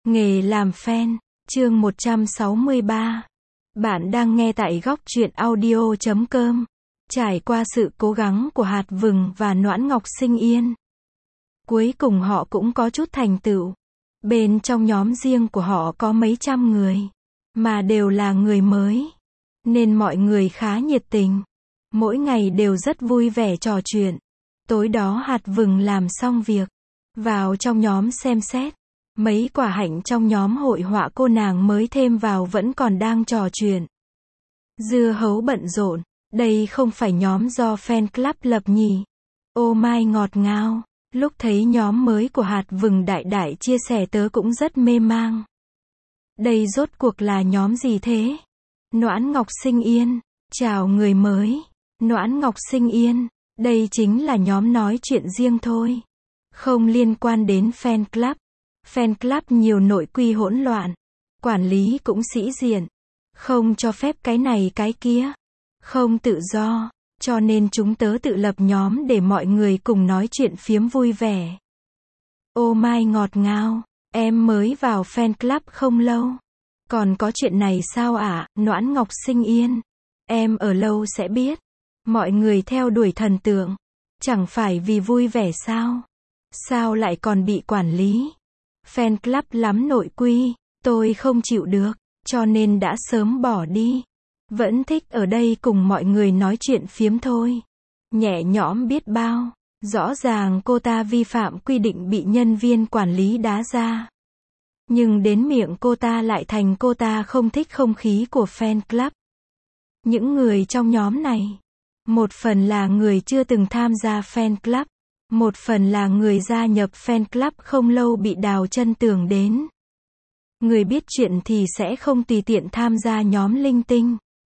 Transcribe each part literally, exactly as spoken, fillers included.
Nghề làm fan, chương một trăm sáu mươi ba. Bạn đang nghe tại góc truyện audio chấm com. Trải qua sự cố gắng của Hạt Vừng và Noãn Ngọc Sinh Yên, cuối cùng họ cũng có chút thành tựu. Bên trong nhóm riêng của họ có mấy trăm người, mà đều là người mới, nên mọi người khá nhiệt tình. Mỗi ngày đều rất vui vẻ trò chuyện. Tối đó Hạt Vừng làm xong việc, vào trong nhóm xem xét. Mấy quả hạnh trong nhóm hội họa cô nàng mới thêm vào vẫn còn đang trò chuyện. Dưa hấu bận rộn, đây không phải nhóm do fan club lập nhỉ? Ô mai ngọt ngào. Lúc thấy nhóm mới của Hạt Vừng đại đại chia sẻ tớ cũng rất mê mang. Đây rốt cuộc là nhóm gì thế? Noãn Ngọc Sinh Yên, chào người mới. Noãn Ngọc Sinh Yên, đây chính là nhóm nói chuyện riêng thôi, không liên quan đến fan club. Fan club nhiều nội quy hỗn loạn, quản lý cũng sĩ diện, không cho phép cái này cái kia, không tự do, cho nên chúng tớ tự lập nhóm để mọi người cùng nói chuyện phiếm vui vẻ. Ô mai ngọt ngào, em mới vào fan club không lâu. Còn có chuyện này sao ạ? À? Noãn Ngọc Sinh Yên, em ở lâu sẽ biết. Mọi người theo đuổi thần tượng, chẳng phải vì vui vẻ sao? Sao lại còn bị quản lý? Fan club lắm nội quy, tôi không chịu được, cho nên đã sớm bỏ đi. Vẫn thích ở đây cùng mọi người nói chuyện phiếm thôi. Nhẹ nhõm biết bao. Rõ ràng cô ta vi phạm quy định bị nhân viên quản lý đá ra. Nhưng đến miệng cô ta lại thành cô ta không thích không khí của fan club. Những người trong nhóm này, một phần là người chưa từng tham gia fan club, một phần là người gia nhập fan club không lâu bị đào chân tường đến. Người biết chuyện thì sẽ không tùy tiện tham gia nhóm linh tinh.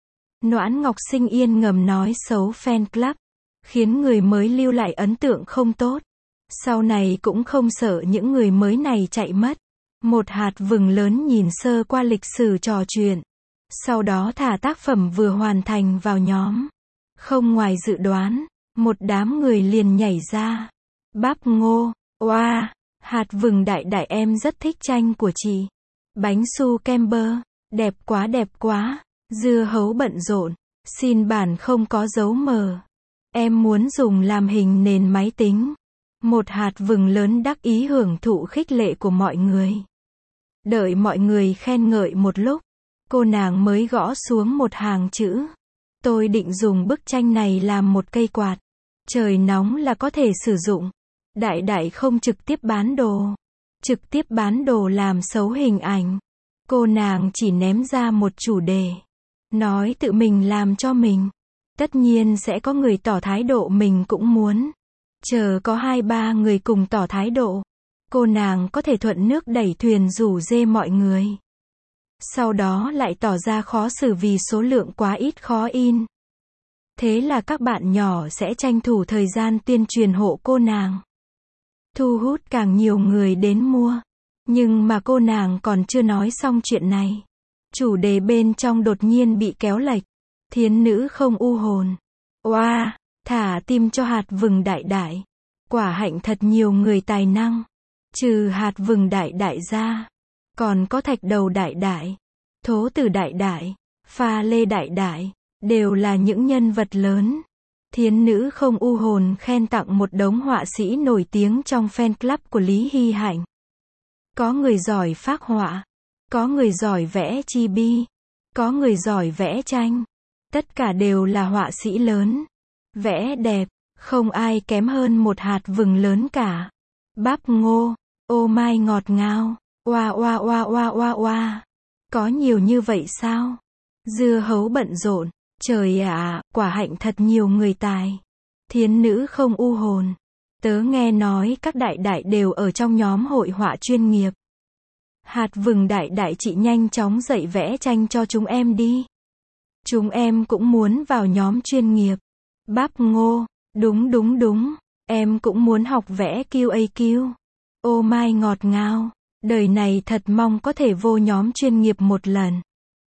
Noãn Ngọc Sinh Yên ngầm nói xấu fan club, khiến người mới lưu lại ấn tượng không tốt. Sau này cũng không sợ những người mới này chạy mất. Một Hạt Vừng lớn nhìn sơ qua lịch sử trò chuyện, sau đó thả tác phẩm vừa hoàn thành vào nhóm. Không ngoài dự đoán, một đám người liền nhảy ra. Bắp ngô, oa, wow, Hạt Vừng đại đại em rất thích tranh của chị. Bánh su kem bơ, đẹp quá đẹp quá. Dưa hấu bận rộn, xin bản không có dấu mờ. Em muốn dùng làm hình nền máy tính. Một Hạt Vừng lớn đắc ý hưởng thụ khích lệ của mọi người. Đợi mọi người khen ngợi một lúc, cô nàng mới gõ xuống một hàng chữ. Tôi định dùng bức tranh này làm một cây quạt. Trời nóng là có thể sử dụng. Đại đại không trực tiếp bán đồ. Trực tiếp bán đồ làm xấu hình ảnh. Cô nàng chỉ ném ra một chủ đề. Nói tự mình làm cho mình. Tất nhiên sẽ có người tỏ thái độ mình cũng muốn. Chờ có hai ba người cùng tỏ thái độ, cô nàng có thể thuận nước đẩy thuyền rủ dê mọi người. Sau đó lại tỏ ra khó xử vì số lượng quá ít khó in. Thế là các bạn nhỏ sẽ tranh thủ thời gian tuyên truyền hộ cô nàng. Thu hút càng nhiều người đến mua. Nhưng mà cô nàng còn chưa nói xong chuyện này. Chủ đề bên trong đột nhiên bị kéo lệch. Thiến nữ không u hồn. Oa, wow, thả tim cho Hạt Vừng đại đại. Quả hạnh thật nhiều người tài năng. Trừ Hạt Vừng đại đại ra, còn có Thạch Đầu đại đại, Thố Tử đại đại, Pha Lê đại đại, đều là những nhân vật lớn. Thiến nữ không u hồn khen tặng một đống họa sĩ nổi tiếng trong fan club của Lý Hy Hạnh. Có người giỏi phác họa, có người giỏi vẽ chibi, có người giỏi vẽ tranh. Tất cả đều là họa sĩ lớn. Vẽ đẹp, không ai kém hơn một Hạt Vừng lớn cả. Bắp ngô, ô mai ngọt ngào, oa oa oa oa oa oa. Có nhiều như vậy sao? Dưa hấu bận rộn, trời ạ, à, quả hạnh thật nhiều người tài. Thiến nữ không u hồn. Tớ nghe nói các đại đại đều ở trong nhóm hội họa chuyên nghiệp. Hạt Vừng đại đại chị nhanh chóng dạy vẽ tranh cho chúng em đi. Chúng em cũng muốn vào nhóm chuyên nghiệp. Bắp ngô, đúng đúng đúng, em cũng muốn học vẽ quy a quy. Ô mai ngọt ngào, đời này thật mong có thể vô nhóm chuyên nghiệp một lần.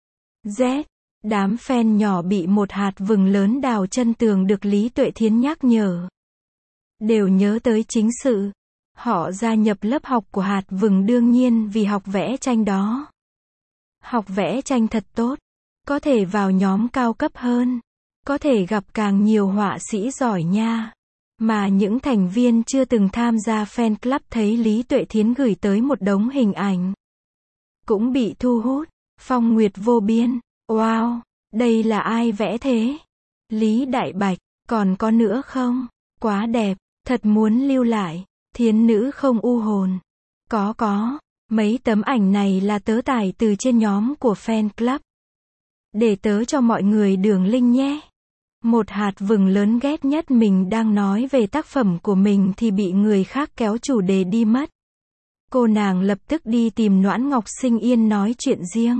Z, đám fan nhỏ bị một Hạt Vừng lớn đào chân tường được Lý Tuệ Thiến nhắc nhở. Đều nhớ tới chính sự. Họ gia nhập lớp học của hạt vừng đương nhiên vì học vẽ tranh đó. Học vẽ tranh thật tốt. Có thể vào nhóm cao cấp hơn. Có thể gặp càng nhiều họa sĩ giỏi nha. Mà những thành viên chưa từng tham gia fan club thấy Lý Tuệ Thiến gửi tới một đống hình ảnh. Cũng bị thu hút. Phong Nguyệt vô biên. Wow, đây là ai vẽ thế? Lý Đại Bạch, còn có nữa không? Quá đẹp, thật muốn lưu lại. Thiến nữ không u hồn. Có có, mấy tấm ảnh này là tớ tải từ trên nhóm của fan club. Để tớ cho mọi người đường link nhé. Một hạt vừng lớn ghét nhất mình đang nói về tác phẩm của mình thì bị người khác kéo chủ đề đi mất. Cô nàng lập tức đi tìm Noãn Ngọc Sinh Yên nói chuyện riêng.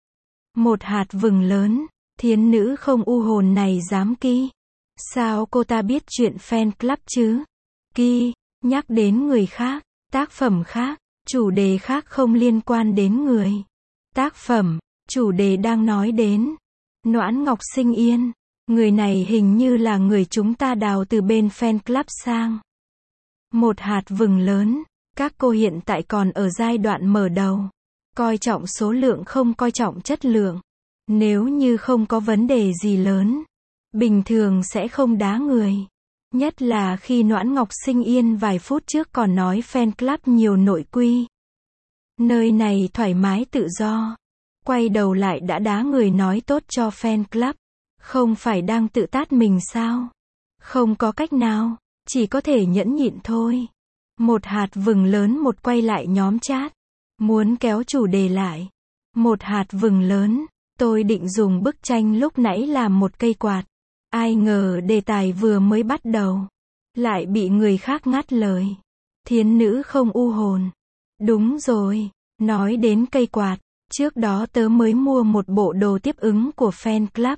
Một hạt vừng lớn, thiến nữ không u hồn này dám ki. Sao cô ta biết chuyện fan club chứ? Ki, nhắc đến người khác, tác phẩm khác, chủ đề khác không liên quan đến người. Tác phẩm, chủ đề đang nói đến. Noãn Ngọc Sinh Yên, người này hình như là người chúng ta đào từ bên fan club sang. Một hạt vừng lớn, các cô hiện tại còn ở giai đoạn mở đầu. Coi trọng số lượng không coi trọng chất lượng. Nếu như không có vấn đề gì lớn, bình thường sẽ không đá người. Nhất là khi Noãn Ngọc Sinh Yên vài phút trước còn nói fan club nhiều nội quy. Nơi này thoải mái tự do. Quay đầu lại đã đá người nói tốt cho fan club. Không phải đang tự tát mình sao? Không có cách nào, chỉ có thể nhẫn nhịn thôi. Một hạt vừng lớn một quay lại nhóm chat. Muốn kéo chủ đề lại. Một hạt vừng lớn, tôi định dùng bức tranh lúc nãy làm một cây quạt. Ai ngờ đề tài vừa mới bắt đầu. Lại bị người khác ngắt lời. Thiến nữ không u hồn. Đúng rồi, nói đến cây quạt. Trước đó tớ mới mua một bộ đồ tiếp ứng của fan club.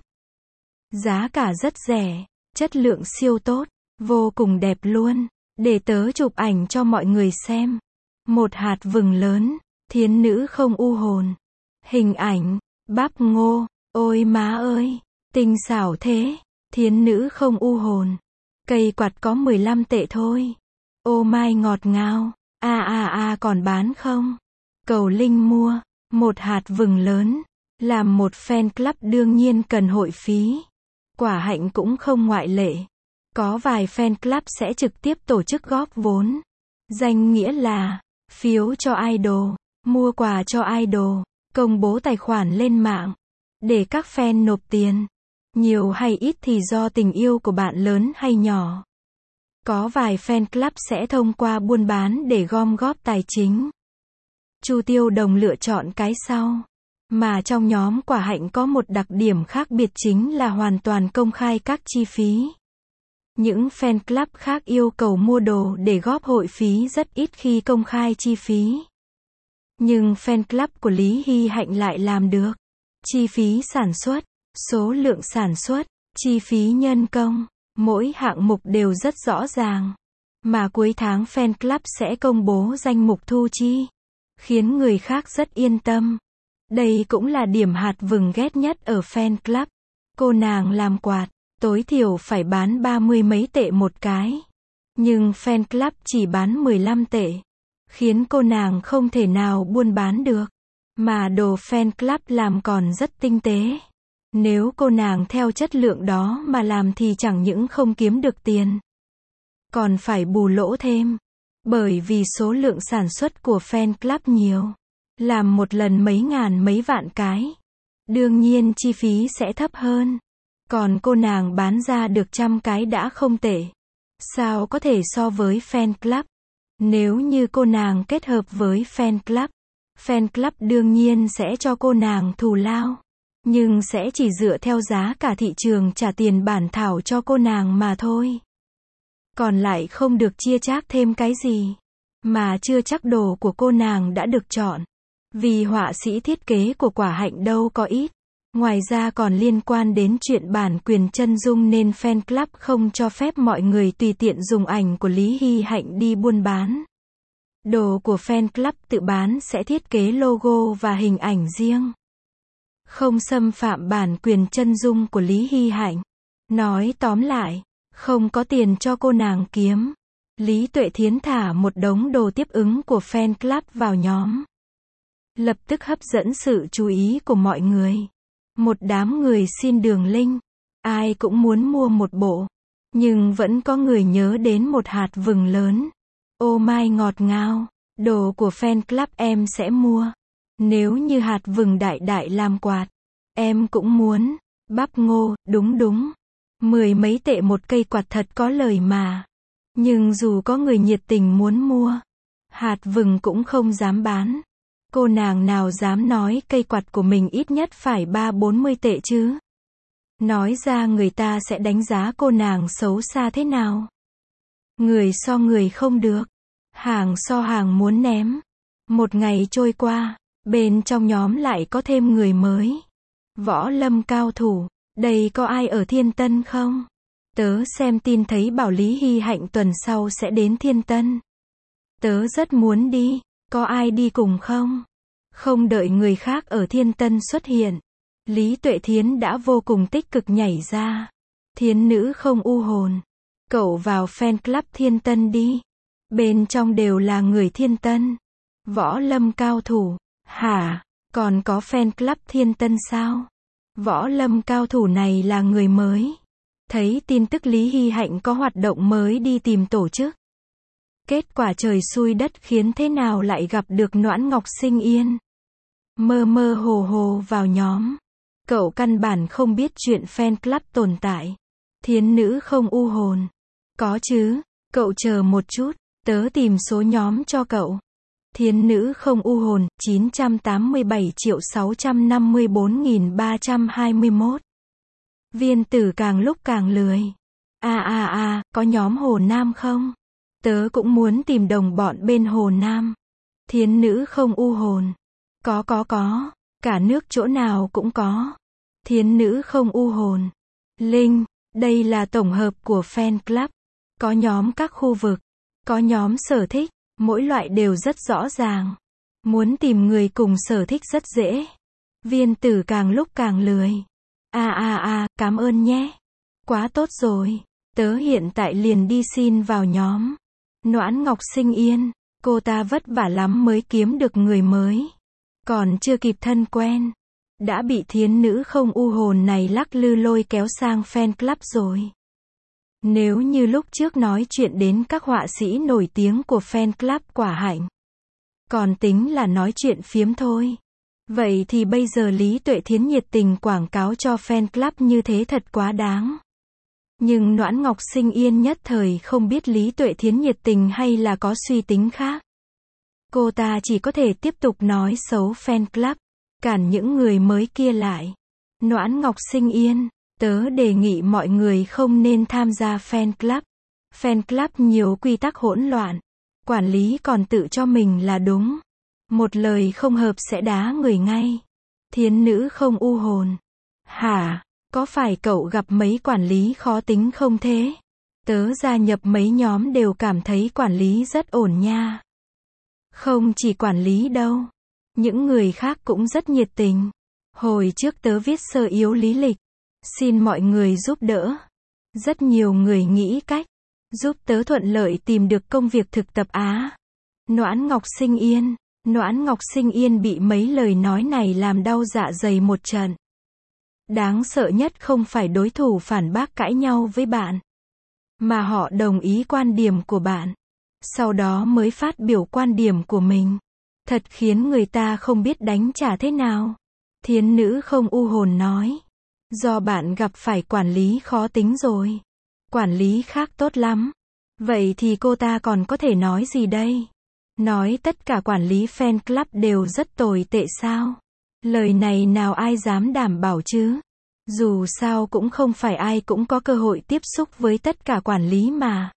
Giá cả rất rẻ, chất lượng siêu tốt, vô cùng đẹp luôn. Để tớ chụp ảnh cho mọi người xem. Một hạt vừng lớn, thiến nữ không u hồn. Hình ảnh, bắp ngô, ôi má ơi, tinh xảo thế. Thiến nữ không u hồn. Cây quạt có mười lăm tệ thôi. Ô mai ngọt ngào. A a a còn bán không? Cầu link mua. Một hạt vừng lớn. Làm một fan club đương nhiên cần hội phí. Quả hạnh cũng không ngoại lệ. Có vài fan club sẽ trực tiếp tổ chức góp vốn. Danh nghĩa là phiếu cho idol, mua quà cho idol, công bố tài khoản lên mạng. Để các fan nộp tiền. Nhiều hay ít thì do tình yêu của bạn lớn hay nhỏ. Có vài fan club sẽ thông qua buôn bán để gom góp tài chính. Chu Tiêu Đồng lựa chọn cái sau. Mà trong nhóm quả hạnh có một đặc điểm khác biệt chính là hoàn toàn công khai các chi phí. Những fan club khác yêu cầu mua đồ để góp hội phí rất ít khi công khai chi phí. Nhưng fan club của Lý Hy Hạnh lại làm được. Chi phí sản xuất, số lượng sản xuất, chi phí nhân công, mỗi hạng mục đều rất rõ ràng. Mà cuối tháng fan club sẽ công bố danh mục thu chi. Khiến người khác rất yên tâm. Đây cũng là điểm hạt vừng ghét nhất ở fan club. Cô nàng làm quạt, tối thiểu phải bán ba mươi mấy tệ một cái. Nhưng fan club chỉ bán mười lăm tệ. Khiến cô nàng không thể nào buôn bán được. Mà đồ fan club làm còn rất tinh tế. Nếu cô nàng theo chất lượng đó mà làm thì chẳng những không kiếm được tiền. Còn phải bù lỗ thêm. Bởi vì số lượng sản xuất của fan club nhiều. Làm một lần mấy ngàn mấy vạn cái. Đương nhiên chi phí sẽ thấp hơn. Còn cô nàng bán ra được trăm cái đã không tệ. Sao có thể so với fan club? Nếu như cô nàng kết hợp với fan club, fan club đương nhiên sẽ cho cô nàng thù lao. Nhưng sẽ chỉ dựa theo giá cả thị trường trả tiền bản thảo cho cô nàng mà thôi. Còn lại không được chia chác thêm cái gì. Mà chưa chắc đồ của cô nàng đã được chọn. Vì họa sĩ thiết kế của quả hạnh đâu có ít. Ngoài ra còn liên quan đến chuyện bản quyền chân dung nên fan club không cho phép mọi người tùy tiện dùng ảnh của Lý Hy Hạnh đi buôn bán. Đồ của fan club tự bán sẽ thiết kế logo và hình ảnh riêng. Không xâm phạm bản quyền chân dung của Lý Hy Hạnh. Nói tóm lại, không có tiền cho cô nàng kiếm. Lý Tuệ Thiến thả một đống đồ tiếp ứng của fan club vào nhóm. Lập tức hấp dẫn sự chú ý của mọi người. Một đám người xin đường link. Ai cũng muốn mua một bộ. Nhưng vẫn có người nhớ đến một hạt vừng lớn. Ô mai ngọt ngào. Đồ của fan club em sẽ mua. Nếu như hạt vừng đại đại làm quạt. Em cũng muốn. Bắp ngô, đúng đúng. Mười mấy tệ một cây quạt thật có lời mà. Nhưng dù có người nhiệt tình muốn mua. Hạt vừng cũng không dám bán. Cô nàng nào dám nói cây quạt của mình ít nhất phải ba bốn mươi tệ chứ. Nói ra người ta sẽ đánh giá cô nàng xấu xa thế nào. Người so người không được. Hàng so hàng muốn ném. Một ngày trôi qua, bên trong nhóm lại có thêm người mới. Võ lâm cao thủ, đây có ai ở Thiên Tân không? Tớ xem tin thấy bảo Lý Hy Hạnh tuần sau sẽ đến Thiên Tân. Tớ rất muốn đi, có ai đi cùng không? Không đợi người khác ở Thiên Tân xuất hiện. Lý Tuệ Thiến đã vô cùng tích cực nhảy ra. Thiến nữ không u hồn. Cậu vào fan club Thiên Tân đi. Bên trong đều là người Thiên Tân. Võ lâm cao thủ. Hả? Còn có fan club Thiên Tân sao? Võ lâm cao thủ này là người mới. Thấy tin tức Lý Hy Hạnh có hoạt động mới đi tìm tổ chức. Kết quả trời xui đất khiến thế nào lại gặp được Noãn Ngọc Sinh Yên. Mơ mơ hồ hồ vào nhóm. Cậu căn bản không biết chuyện fan club tồn tại. Thiến nữ không u hồn. Có chứ, cậu chờ một chút, tớ tìm số nhóm cho cậu. Thiến nữ không u hồn, chín trăm tám mươi bảy triệu sáu trăm năm mươi bốn nghìn ba trăm hai mươi mốt. Viên tử càng lúc càng lười. À à à, có nhóm Hồ Nam không? Tớ cũng muốn tìm đồng bọn bên Hồ Nam. Thiến nữ không u hồn. Có có có, cả nước chỗ nào cũng có. Thiến nữ không u hồn. Linh, đây là tổng hợp của fan club. Có nhóm các khu vực, có nhóm sở thích, mỗi loại đều rất rõ ràng. Muốn tìm người cùng sở thích rất dễ. Viên tử càng lúc càng lười. À à à, cảm ơn nhé. Quá tốt rồi. Tớ hiện tại liền đi xin vào nhóm. Noãn Ngọc Sinh Yên, cô ta vất vả lắm mới kiếm được người mới. Còn chưa kịp thân quen. Đã bị thiến nữ không u hồn này lắc lư lôi kéo sang fan club rồi. Nếu như lúc trước nói chuyện đến các họa sĩ nổi tiếng của fan club Quả Hạnh. Còn tính là nói chuyện phiếm thôi. Vậy thì bây giờ Lý Tuệ Thiến nhiệt tình quảng cáo cho fan club như thế thật quá đáng. Nhưng Noãn Ngọc Sinh Yên nhất thời không biết Lý Tuệ Thiến nhiệt tình hay là có suy tính khác. Cô ta chỉ có thể tiếp tục nói xấu fan club, cản những người mới kia lại. Noãn Ngọc Sinh Yên, tớ đề nghị mọi người không nên tham gia fan club. Fan club nhiều quy tắc hỗn loạn, quản lý còn tự cho mình là đúng. Một lời không hợp sẽ đá người ngay. Thiến nữ không u hồn. Hả? Có phải cậu gặp mấy quản lý khó tính không thế? Tớ gia nhập mấy nhóm đều cảm thấy quản lý rất ổn nha. Không chỉ quản lý đâu. Những người khác cũng rất nhiệt tình. Hồi trước tớ viết sơ yếu lý lịch. Xin mọi người giúp đỡ. Rất nhiều người nghĩ cách. Giúp tớ thuận lợi tìm được công việc thực tập Á. Noãn Ngọc Sinh Yên. Noãn Ngọc Sinh Yên bị mấy lời nói này làm đau dạ dày một trận. Đáng sợ nhất không phải đối thủ phản bác cãi nhau với bạn. Mà họ đồng ý quan điểm của bạn. Sau đó mới phát biểu quan điểm của mình. Thật khiến người ta không biết đánh trả thế nào. Thiến nữ không u hồn nói. Do bạn gặp phải quản lý khó tính rồi. Quản lý khác tốt lắm. Vậy thì cô ta còn có thể nói gì đây? Nói tất cả quản lý fan club đều rất tồi tệ sao? Lời này nào ai dám đảm bảo chứ? Dù sao cũng không phải ai cũng có cơ hội tiếp xúc với tất cả quản lý mà.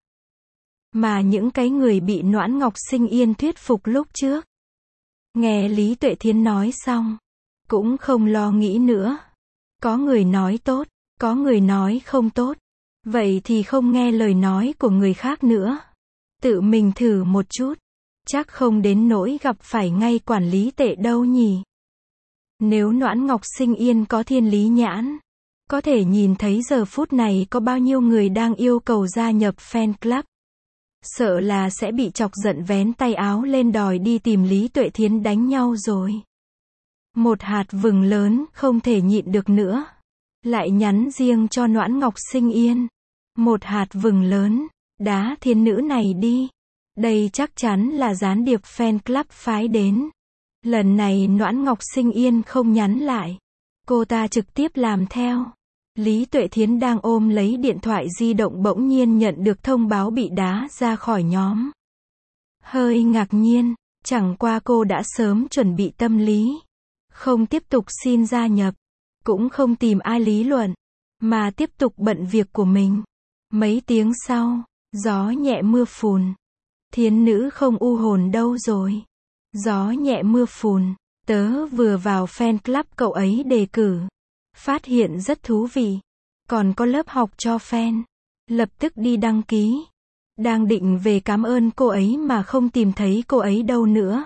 Mà những cái người bị Noãn Ngọc Sinh Yên thuyết phục lúc trước. Nghe Lý Tuệ Thiến nói xong. Cũng không lo nghĩ nữa. Có người nói tốt, có người nói không tốt. Vậy thì không nghe lời nói của người khác nữa. Tự mình thử một chút. Chắc không đến nỗi gặp phải ngay quản lý tệ đâu nhỉ. Nếu Noãn Ngọc Sinh Yên có thiên lý nhãn, có thể nhìn thấy giờ phút này có bao nhiêu người đang yêu cầu gia nhập fan club. Sợ là sẽ bị chọc giận vén tay áo lên đòi đi tìm Lý Tuệ Thiến đánh nhau rồi. Một hạt vừng lớn không thể nhịn được nữa. Lại nhắn riêng cho Noãn Ngọc Sinh Yên. Một hạt vừng lớn, đá thiên nữ này đi. Đây chắc chắn là gián điệp fan club phái đến. Lần này Noãn Ngọc Sinh Yên không nhắn lại. Cô ta trực tiếp làm theo. Lý Tuệ Thiến đang ôm lấy điện thoại di động bỗng nhiên nhận được thông báo bị đá ra khỏi nhóm. Hơi ngạc nhiên, chẳng qua cô đã sớm chuẩn bị tâm lý. Không tiếp tục xin gia nhập, cũng không tìm ai lý luận, mà tiếp tục bận việc của mình. Mấy tiếng sau, gió nhẹ mưa phùn. Thiến nữ không u hồn đâu rồi. Gió nhẹ mưa phùn, tớ vừa vào fan club cậu ấy đề cử. Phát hiện rất thú vị. Còn có lớp học cho fan. Lập tức đi đăng ký. Đang định về cảm ơn cô ấy mà không tìm thấy cô ấy đâu nữa.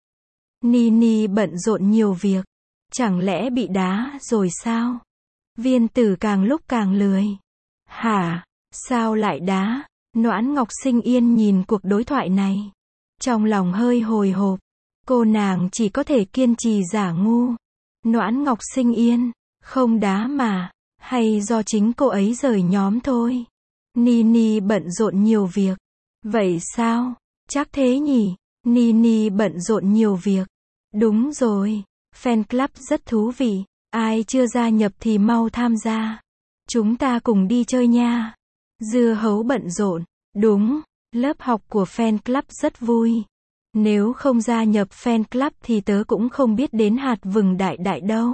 Nini bận rộn nhiều việc. Chẳng lẽ bị đá rồi sao? Viên Tử càng lúc càng lười. Hả? Sao lại đá? Noãn Ngọc Sinh Yên nhìn cuộc đối thoại này. Trong lòng hơi hồi hộp. Cô nàng chỉ có thể kiên trì giả ngu. Noãn Ngọc Sinh Yên, không đá mà, hay do chính cô ấy rời nhóm thôi. Nini bận rộn nhiều việc. Vậy sao? Chắc thế nhỉ? Nini bận rộn nhiều việc. Đúng rồi. Fan club rất thú vị. Ai chưa gia nhập thì mau tham gia. Chúng ta cùng đi chơi nha. Dưa hấu bận rộn. Đúng. Lớp học của fan club rất vui. Nếu không gia nhập fan club thì tớ cũng không biết đến hạt vừng đại đại đâu.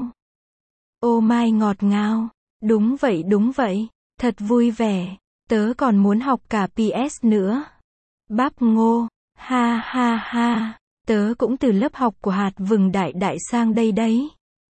Ô mai ngọt ngào. Đúng vậy đúng vậy. Thật vui vẻ. Tớ còn muốn học cả pê ét nữa. Bắp ngô. Ha ha ha. Tớ cũng từ lớp học của hạt vừng đại đại sang đây đấy.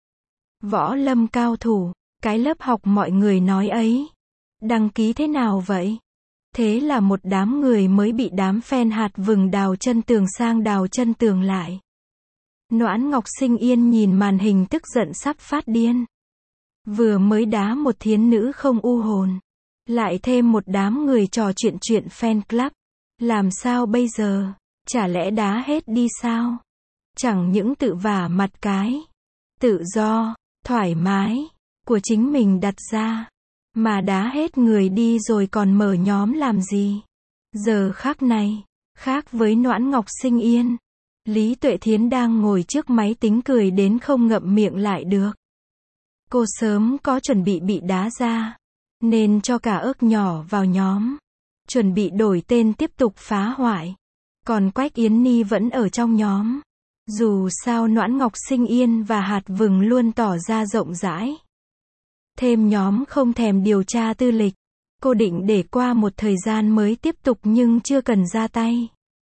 Võ lâm cao thủ. Cái lớp học mọi người nói ấy. Đăng ký thế nào vậy? Thế là một đám người mới bị đám fan hạt vừng đào chân tường sang đào chân tường lại. Noãn Ngọc Sinh Yên nhìn màn hình tức giận sắp phát điên. Vừa mới đá một thiến nữ không u hồn. Lại thêm một đám người trò chuyện chuyện fan club. Làm sao bây giờ? Chả lẽ đá hết đi sao? Chẳng những tự vả mặt cái. Tự do, thoải mái, của chính mình đặt ra. Mà đá hết người đi rồi còn mở nhóm làm gì? Giờ khắc này, khác với Noãn Ngọc Sinh Yên. Lý Tuệ Thiến đang ngồi trước máy tính cười đến không ngậm miệng lại được. Cô sớm có chuẩn bị bị đá ra. Nên cho cả ớt nhỏ vào nhóm. Chuẩn bị đổi tên tiếp tục phá hoại. Còn Quách Yến Ni vẫn ở trong nhóm. Dù sao Noãn Ngọc Sinh Yên và hạt vừng luôn tỏ ra rộng rãi. Thêm nhóm không thèm điều tra tư lịch. Cô định để qua một thời gian mới tiếp tục nhưng chưa cần ra tay.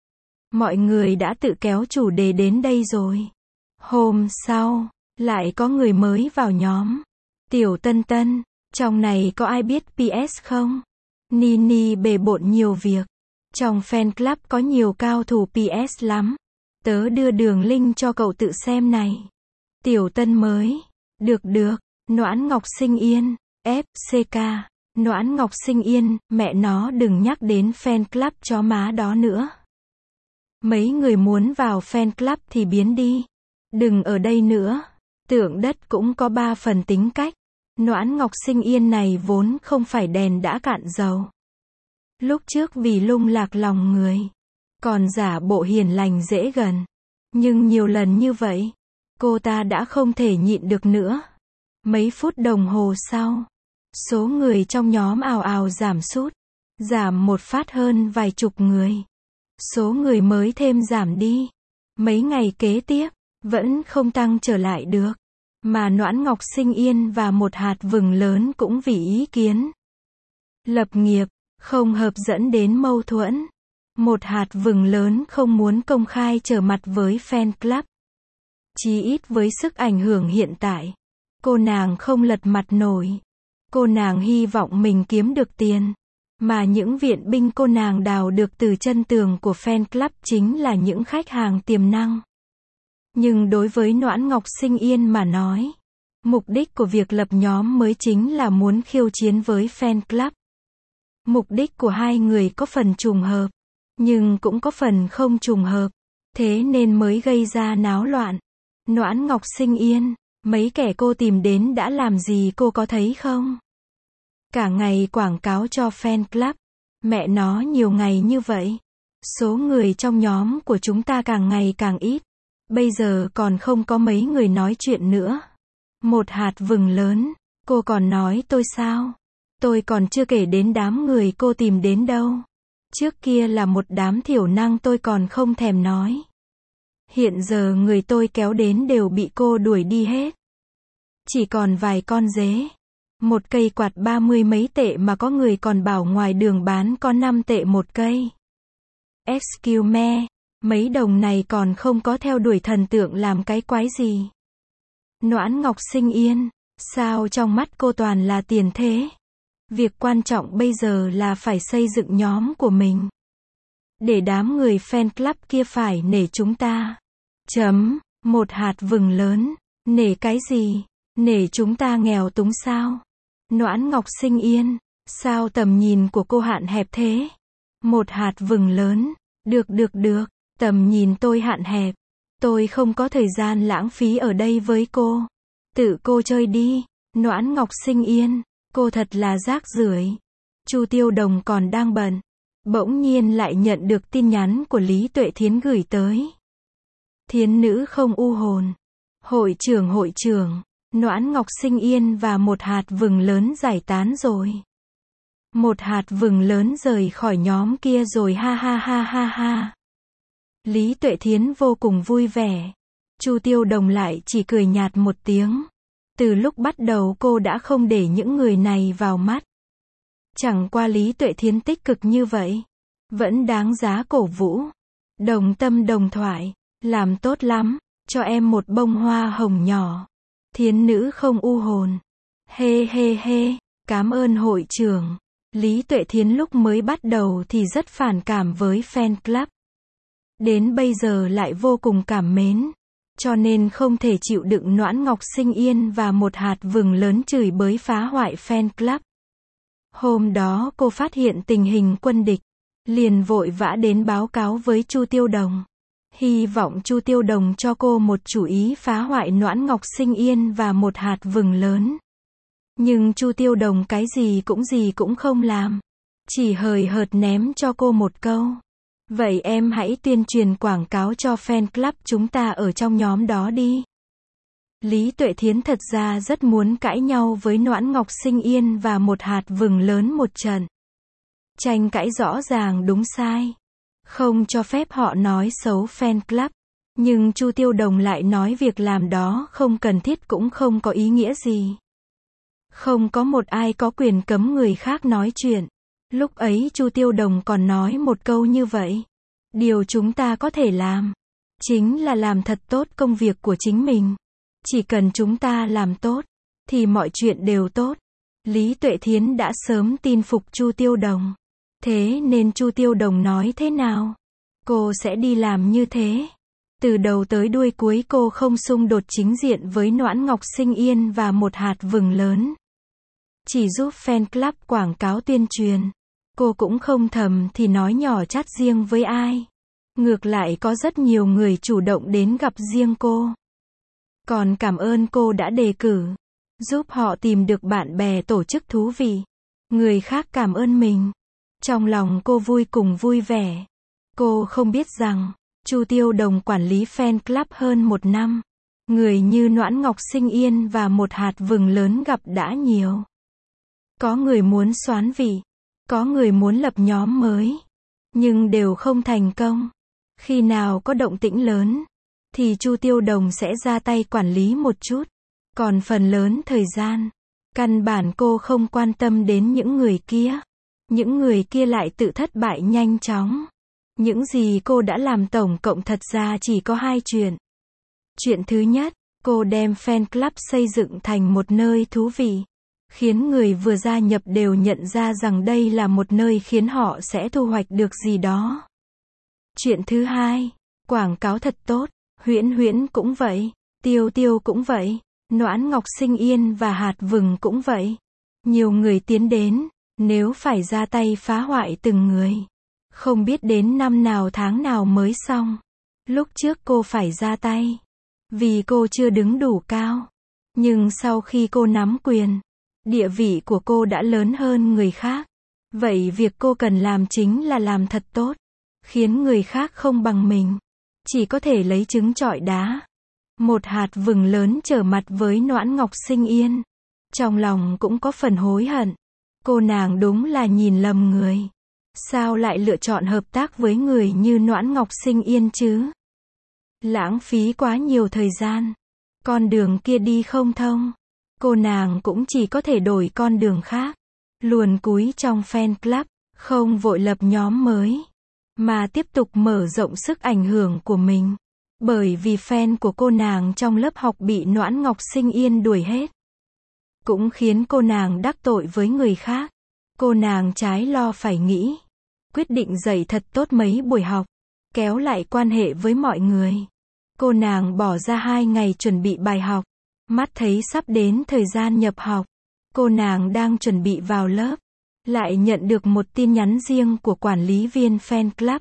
Mọi người đã tự kéo chủ đề đến đây rồi. Hôm sau, lại có người mới vào nhóm. Tiểu Tân Tân, trong này có ai biết pê ét không? Nini bề bộn nhiều việc. Trong fan club có nhiều cao thủ pê ét lắm. Tớ đưa đường link cho cậu tự xem này. Tiểu Tân mới. Được được. Noãn Ngọc Sinh Yên. ép xê ca. Noãn Ngọc Sinh Yên, mẹ nó đừng nhắc đến fan club chó má đó nữa. Mấy người muốn vào fan club thì biến đi. Đừng ở đây nữa. Tượng đất cũng có ba phần tính cách. Noãn Ngọc Sinh Yên này vốn không phải đèn đã cạn dầu. Lúc trước vì lung lạc lòng người. Còn giả bộ hiền lành dễ gần. Nhưng nhiều lần như vậy. Cô ta đã không thể nhịn được nữa. Mấy phút đồng hồ sau. Số người trong nhóm ào ào giảm sút. Giảm một phát hơn vài chục người. Số người mới thêm giảm đi. Mấy ngày kế tiếp. Vẫn không tăng trở lại được. Mà Noãn Ngọc Sinh Yên và một hạt vừng lớn cũng vì ý kiến. Lập nghiệp. Không hợp dẫn đến mâu thuẫn. Một hạt vừng lớn không muốn công khai trở mặt với fan club. Chí ít với sức ảnh hưởng hiện tại. Cô nàng không lật mặt nổi. Cô nàng hy vọng mình kiếm được tiền. Mà những viện binh cô nàng đào được từ chân tường của fan club chính là những khách hàng tiềm năng. Nhưng đối với Noãn Ngọc Sinh Yên mà nói. Mục đích của việc lập nhóm mới chính là muốn khiêu chiến với fan club. Mục đích của hai người có phần trùng hợp. Nhưng cũng có phần không trùng hợp. Thế nên mới gây ra náo loạn. Noãn Ngọc Sinh Yên, mấy kẻ cô tìm đến đã làm gì cô có thấy không? Cả ngày quảng cáo cho fan club. Mẹ nó nhiều ngày như vậy. Số người trong nhóm của chúng ta càng ngày càng ít. Bây giờ còn không có mấy người nói chuyện nữa. Một hạt vừng lớn. Cô còn nói tôi sao? Tôi còn chưa kể đến đám người cô tìm đến đâu. Trước kia là một đám thiểu năng tôi còn không thèm nói. Hiện giờ người tôi kéo đến đều bị cô đuổi đi hết. Chỉ còn vài con dế. Một cây quạt ba mươi mấy tệ mà có người còn bảo ngoài đường bán có năm tệ một cây. Excuse me, mấy đồng này còn không có theo đuổi thần tượng làm cái quái gì. Noãn Ngọc Sinh Yên, sao trong mắt cô toàn là tiền thế? Việc quan trọng bây giờ là phải xây dựng nhóm của mình. Để đám người fan club kia phải nể chúng ta. Chấm, một hạt vừng lớn, nể cái gì? Nể chúng ta nghèo túng sao? Noãn Ngọc Sinh Yên, sao tầm nhìn của cô hạn hẹp thế? Một hạt vừng lớn, được được được, tầm nhìn tôi hạn hẹp. Tôi không có thời gian lãng phí ở đây với cô. Tự cô chơi đi, Noãn Ngọc Sinh Yên, cô thật là rác rưởi. Chu Tiêu Đồng còn đang bận. Bỗng nhiên lại nhận được tin nhắn của Lý Tuệ Thiến gửi tới. Thiến nữ không u hồn. Hội trưởng hội trưởng, Noãn Ngọc Sinh Yên và một hạt vừng lớn giải tán rồi. Một hạt vừng lớn rời khỏi nhóm kia rồi ha ha ha ha ha. Lý Tuệ Thiến vô cùng vui vẻ. Chu Tiêu Đồng lại chỉ cười nhạt một tiếng. Từ lúc bắt đầu cô đã không để những người này vào mắt. Chẳng qua Lý Tuệ Thiến tích cực như vậy. Vẫn đáng giá cổ vũ. Đồng tâm đồng thoại. Làm tốt lắm. Cho em một bông hoa hồng nhỏ. Thiến nữ không u hồn. Hê hê hê. Cảm ơn hội trưởng. Lý Tuệ Thiến lúc mới bắt đầu thì rất phản cảm với fan club. Đến bây giờ lại vô cùng cảm mến. Cho nên không thể chịu đựng Noãn Ngọc Sinh Yên và một hạt vừng lớn chửi bới phá hoại fan club. Hôm đó cô phát hiện tình hình quân địch. Liền vội vã đến báo cáo với Chu Tiêu Đồng. Hy vọng Chu Tiêu Đồng cho cô một chủ ý phá hoại Noãn Ngọc Sinh Yên và một hạt vừng lớn. Nhưng Chu Tiêu Đồng cái gì cũng gì cũng không làm. Chỉ hời hợt ném cho cô một câu. Vậy em hãy tuyên truyền quảng cáo cho fan club chúng ta ở trong nhóm đó đi. Lý Tuệ Thiến thật ra rất muốn cãi nhau với Noãn Ngọc Sinh Yên và một hạt vừng lớn một trận. Tranh cãi rõ ràng đúng sai. Không cho phép họ nói xấu fan club. Nhưng Chu Tiêu Đồng lại nói việc làm đó không cần thiết cũng không có ý nghĩa gì. Không có một ai có quyền cấm người khác nói chuyện. Lúc ấy Chu Tiêu Đồng còn nói một câu như vậy. Điều chúng ta có thể làm, chính là làm thật tốt công việc của chính mình. Chỉ cần chúng ta làm tốt, thì mọi chuyện đều tốt. Lý Tuệ Thiến đã sớm tin phục Chu Tiêu Đồng. Thế nên Chu Tiêu Đồng nói thế nào? Cô sẽ đi làm như thế. Từ đầu tới đuôi cuối cô không xung đột chính diện với Noãn Ngọc Sinh Yên và một hạt vừng lớn. Chỉ giúp fan club quảng cáo tuyên truyền. Cô cũng không thầm thì nói nhỏ chát riêng với ai. Ngược lại có rất nhiều người chủ động đến gặp riêng cô. Còn cảm ơn cô đã đề cử. Giúp họ tìm được bạn bè tổ chức thú vị. Người khác cảm ơn mình. Trong lòng cô vui cùng vui vẻ. Cô không biết rằng, Chu Tiêu Đồng quản lý fan club hơn một năm. Người như Noãn Ngọc Sinh Yên và một hạt vừng lớn gặp đã nhiều. Có người muốn soán vị. Có người muốn lập nhóm mới. Nhưng đều không thành công. Khi nào có động tĩnh lớn, thì Chu Tiêu Đồng sẽ ra tay quản lý một chút. Còn phần lớn thời gian, căn bản cô không quan tâm đến những người kia. Những người kia lại tự thất bại nhanh chóng. Những gì cô đã làm tổng cộng thật ra chỉ có hai chuyện. Chuyện thứ nhất, cô đem fan club xây dựng thành một nơi thú vị. Khiến người vừa gia nhập đều nhận ra rằng đây là một nơi khiến họ sẽ thu hoạch được gì đó. Chuyện thứ hai, quảng cáo thật tốt. Huyễn Huyễn cũng vậy. Tiêu Tiêu cũng vậy. Noãn Ngọc Sinh Yên và hạt vừng cũng vậy. Nhiều người tiến đến. Nếu phải ra tay phá hoại từng người, Không biết đến năm nào tháng nào mới xong. Lúc trước cô phải ra tay. Vì cô chưa đứng đủ cao. Nhưng sau khi cô nắm quyền, địa vị của cô đã lớn hơn người khác. Vậy việc cô cần làm chính là làm thật tốt. Khiến người khác không bằng mình. Chỉ có thể lấy trứng trọi đá. Một hạt vừng lớn trở mặt với Noãn Ngọc Sinh Yên. Trong lòng cũng có phần hối hận. Cô nàng đúng là nhìn lầm người. Sao lại lựa chọn hợp tác với người như Noãn Ngọc Sinh Yên chứ? Lãng phí quá nhiều thời gian. Con đường kia đi không thông. Cô nàng cũng chỉ có thể đổi con đường khác. Luồn cúi trong fan club, không vội lập nhóm mới. Mà tiếp tục mở rộng sức ảnh hưởng của mình. Bởi vì fan của cô nàng trong lớp học bị Noãn Ngọc Sinh Yên đuổi hết. Cũng khiến cô nàng đắc tội với người khác. Cô nàng trái lo phải nghĩ. Quyết định dạy thật tốt mấy buổi học. Kéo lại quan hệ với mọi người. Cô nàng bỏ ra hai ngày chuẩn bị bài học. Mắt thấy sắp đến thời gian nhập học. Cô nàng đang chuẩn bị vào lớp. Lại nhận được một tin nhắn riêng của quản lý viên fan club.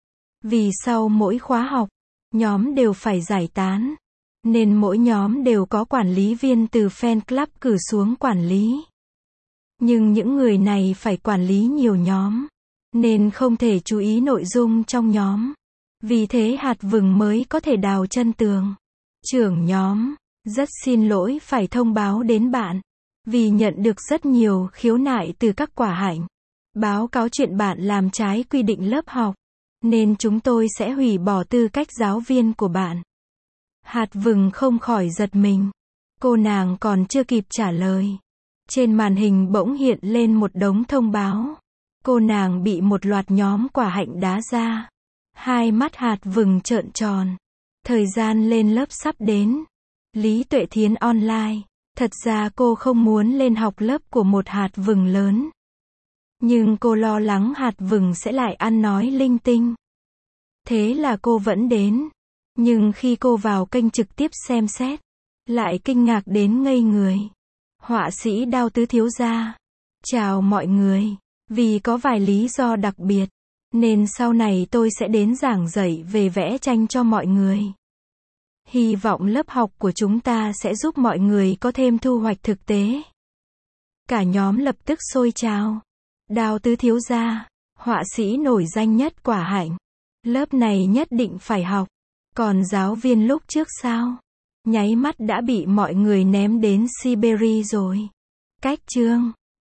Vì sau mỗi khóa học, nhóm đều phải giải tán. Nên mỗi nhóm đều có quản lý viên từ fan club cử xuống quản lý. Nhưng những người này phải quản lý nhiều nhóm. Nên không thể chú ý nội dung trong nhóm. Vì thế hạt vừng mới có thể đào chân tường. Trưởng nhóm, rất xin lỗi phải thông báo đến bạn. Vì nhận được rất nhiều khiếu nại từ các quả hạnh. Báo cáo chuyện bạn làm trái quy định lớp học. Nên chúng tôi sẽ hủy bỏ tư cách giáo viên của bạn. Hạt vừng không khỏi giật mình. Cô nàng còn chưa kịp trả lời. Trên màn hình bỗng hiện lên một đống thông báo. Cô nàng bị một loạt nhóm quả hạnh đá ra. Hai mắt hạt vừng trợn tròn. Thời gian lên lớp sắp đến. Lý Tuệ Thiến online. Thật ra cô không muốn lên học lớp của một hạt vừng lớn. Nhưng cô lo lắng hạt vừng sẽ lại ăn nói linh tinh. Thế là cô vẫn đến. Nhưng khi cô vào kênh trực tiếp xem xét, lại kinh ngạc đến ngây người. Họa sĩ Đao Tứ Thiếu Gia. Chào mọi người. Vì có vài lý do đặc biệt, nên sau này tôi sẽ đến giảng dạy về vẽ tranh cho mọi người. Hy vọng lớp học của chúng ta sẽ giúp mọi người có thêm thu hoạch thực tế. Cả nhóm lập tức sôi trào. Đao Tứ Thiếu Gia, họa sĩ nổi danh nhất quả hạnh. Lớp này nhất định phải học. Còn giáo viên lúc trước sao? Nháy mắt đã bị mọi người ném đến Siberia rồi. Cách chương